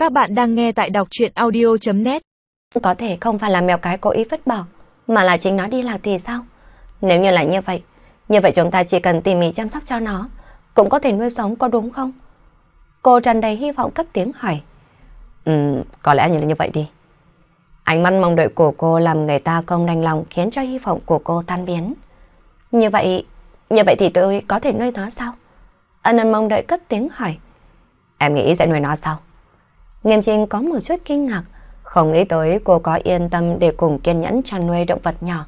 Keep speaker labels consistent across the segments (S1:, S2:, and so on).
S1: Các bạn đang nghe tại đọc truyện audio.net.
S2: Có thể không phải là mèo cái cố ý vứt bỏ, mà là chính nó đi lạc thì sao? Nếu như là như vậy chúng ta chỉ cần tỉ mỉ chăm sóc cho nó, cũng có thể nuôi sống, có đúng không? Cô tràn đầy hy vọng cất tiếng hỏi. Có lẽ như vậy đi. Ánh mắt mong đợi của cô làm người ta không đành lòng, khiến cho hy vọng của cô tan biến. Như vậy thì tôi có thể nuôi nó sao? Ân mong đợi cất tiếng hỏi. Em nghĩ sẽ nuôi nó sao? Nghiêm Trinh có một chút kinh ngạc, không nghĩ tới cô có yên tâm để cùng kiên nhẫn chăn nuôi động vật nhỏ.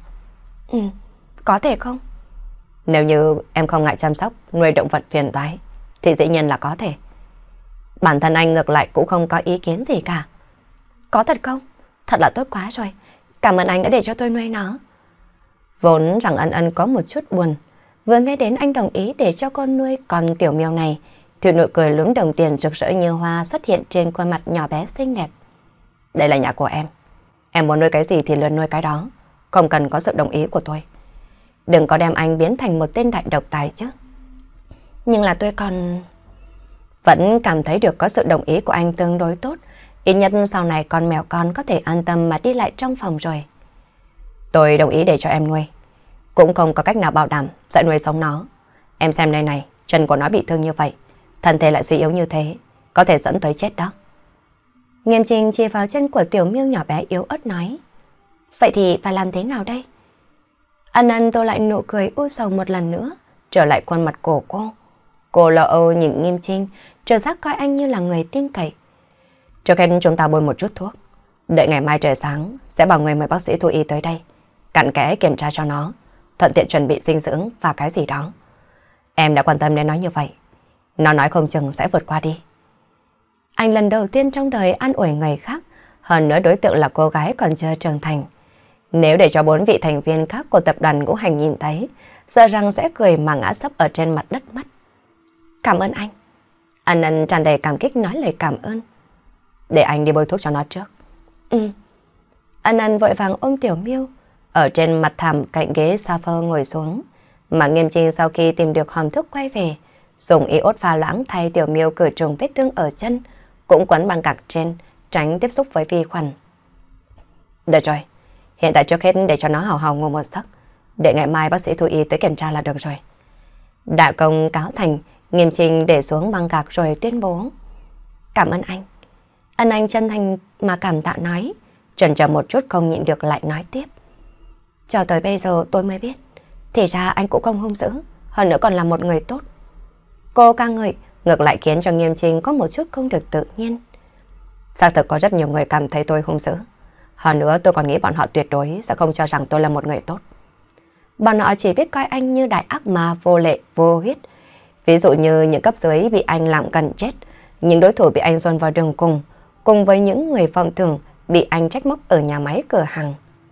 S2: Có thể không? Nếu như em không ngại chăm sóc, nuôi động vật phiền toái, thì dĩ nhiên là có thể. Bản thân anh ngược lại cũng không có ý kiến gì cả. Có thật không? Thật là tốt quá rồi. Cảm ơn anh đã để cho tôi nuôi nó. Vốn rằng Ân có một chút buồn, vừa nghe đến anh đồng ý để cho con nuôi con tiểu miêu này, thì nụ cười lúm đồng tiền rực rỡ như hoa xuất hiện trên khuôn mặt nhỏ bé xinh đẹp. Đây là nhà của em muốn nuôi cái gì thì luôn nuôi cái đó, không cần có sự đồng ý của tôi. Đừng có đem anh biến thành một tên đại độc tài chứ. Nhưng là tôi vẫn cảm thấy được có sự đồng ý của anh tương đối tốt. Ít nhất sau này con mèo con có thể an tâm mà đi lại trong phòng rồi. Tôi đồng ý để cho em nuôi, cũng không có cách nào bảo đảm sẽ nuôi sống nó. Em xem đây này, chân của nó bị thương như vậy, thân thể lại suy yếu như thế, có thể dẫn tới chết đó. Nghiêm Trinh chỉ vào chân của tiểu miêu nhỏ bé yếu ớt nói. Vậy thì phải làm thế nào đây? Ân tô lại nụ cười u sầu một lần nữa, trở lại khuôn mặt của cô. Cô lo âu nhìn Nghiêm Trinh, trở giác coi anh như là người tin cậy. Trước khi chúng ta bôi một chút thuốc, đợi ngày mai trời sáng sẽ bảo người mời bác sĩ thú y tới đây, cặn kẽ kiểm tra cho nó, thuận tiện chuẩn bị dinh dưỡng và cái gì đó. Em đã quan tâm đến nó như vậy, nó nói không chừng sẽ vượt qua đi. Anh lần đầu tiên trong đời an ủi người khác, hơn nữa đối tượng là cô gái còn chưa trưởng thành. Nếu để cho 4 vị thành viên khác của tập đoàn Ngũ Hành nhìn thấy, sợ rằng sẽ cười mà ngã sấp ở trên mặt đất mất. Cảm ơn anh. Ân tràn đầy cảm kích nói lời cảm ơn. Để anh đi bôi thuốc cho nó trước. Ân vội vàng ôm tiểu miêu ở trên mặt thảm cạnh ghế sofa ngồi xuống. Mà Nghiêm Trinh sau khi tìm được hòm thuốc quay về, dùng iốt pha loãng thay tiểu miêu khử trùng vết thương ở chân, cũng quấn băng gạc trên, tránh tiếp xúc với vi khuẩn. Được rồi, hiện tại trước hết để cho nó hào hào ngủ một giấc, để ngày mai bác sĩ thú y tới kiểm tra là được rồi. Đại công cáo thành, Nghiêm Trinh để xuống băng gạc rồi tuyên bố. Cảm ơn anh. Anh chân thành mà cảm tạ nói, chần chờ một chút không nhịn được lại nói tiếp. Cho tới bây giờ tôi mới biết, thì ra anh cũng không hung dữ, hơn nữa còn là một người tốt. Cô ca ngợi, ngược lại khiến cho Nghiêm Trinh có một chút không được tự nhiên. Xác thực có rất nhiều người cảm thấy tôi hung dữ. Hơn nữa tôi còn nghĩ bọn họ tuyệt đối sẽ không cho rằng tôi là một người tốt. Bọn họ chỉ biết coi anh như đại ác ma vô lệ, vô huyết. Ví dụ như những cấp dưới bị anh làm gần chết, những đối thủ bị anh dồn vào đường cùng với những người vọng tưởng bị anh trách móc ở nhà máy cửa hàng.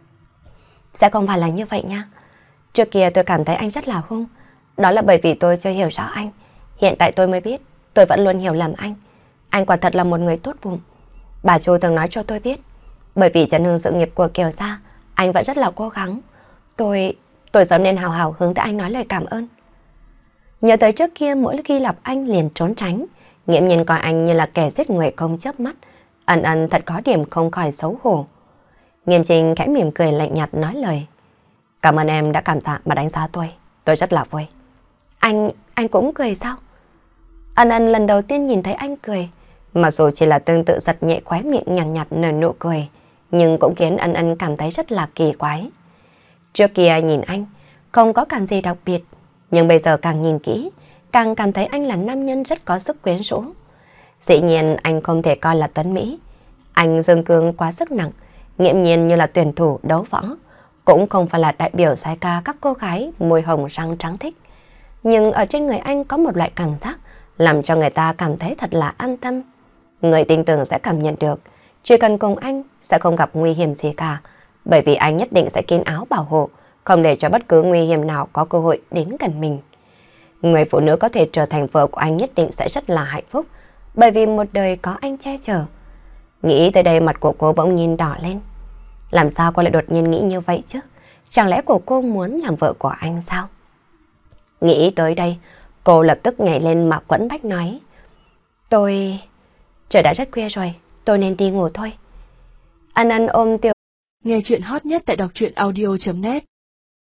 S2: Sẽ không phải là như vậy nha. Trước kia tôi cảm thấy anh rất là hung. Đó là bởi vì tôi chưa hiểu rõ anh. Hiện tại tôi mới biết, tôi vẫn luôn hiểu lầm anh. Anh quả thật là một người tốt bụng. Bà Chu từng nói cho tôi biết, bởi vì chấn hưng sự nghiệp của Kiều gia, anh vẫn rất là cố gắng. Tôi sớm nên hào hào hướng tới anh nói lời cảm ơn. Nhớ tới trước kia mỗi khi gặp anh liền trốn tránh, nghiễm nhiên coi anh như là kẻ giết người không chớp mắt. Ân thật có điểm không khỏi xấu hổ. Nghiêm Trinh khẽ mỉm cười lạnh nhạt nói lời. Cảm ơn em đã cảm tạ mà đánh giá tôi rất là vui. Anh cũng cười sao? Ân lần đầu tiên nhìn thấy anh cười, mặc dù chỉ là tương tự giật nhẹ khóe miệng nhàn nhạt nở nụ cười, nhưng cũng khiến Ân cảm thấy rất là kỳ quái. Trước kia nhìn anh không có cảm gì đặc biệt, nhưng bây giờ càng nhìn kỹ, càng cảm thấy anh là nam nhân rất có sức quyến rũ. Dĩ nhiên anh không thể coi là tuấn Mỹ. Anh dương cương quá sức nặng, nghiễm nhiên như là tuyển thủ đấu võ, cũng không phải là đại biểu soái ca các cô gái môi hồng răng trắng thích. Nhưng ở trên người anh có một loại cảm giác làm cho người ta cảm thấy thật là an tâm. Người tin tưởng sẽ cảm nhận được, chỉ cần cùng anh sẽ không gặp nguy hiểm gì cả, bởi vì anh nhất định sẽ kín áo bảo hộ, không để cho bất cứ nguy hiểm nào có cơ hội đến gần mình. Người phụ nữ có thể trở thành vợ của anh nhất định sẽ rất là hạnh phúc, bởi vì một đời có anh che chở. Nghĩ tới đây mặt của cô bỗng nhìn đỏ lên. Làm sao cô lại đột nhiên nghĩ như vậy chứ? Chẳng lẽ cô muốn làm vợ của anh sao? Nghĩ tới đây, cô lập tức nhảy lên mà quẫn bách nói. Trời đã rất khuya rồi, tôi nên đi ngủ thôi. An An ôm Tiểu.
S1: Nghe chuyện hot nhất tại đọc truyện audio.net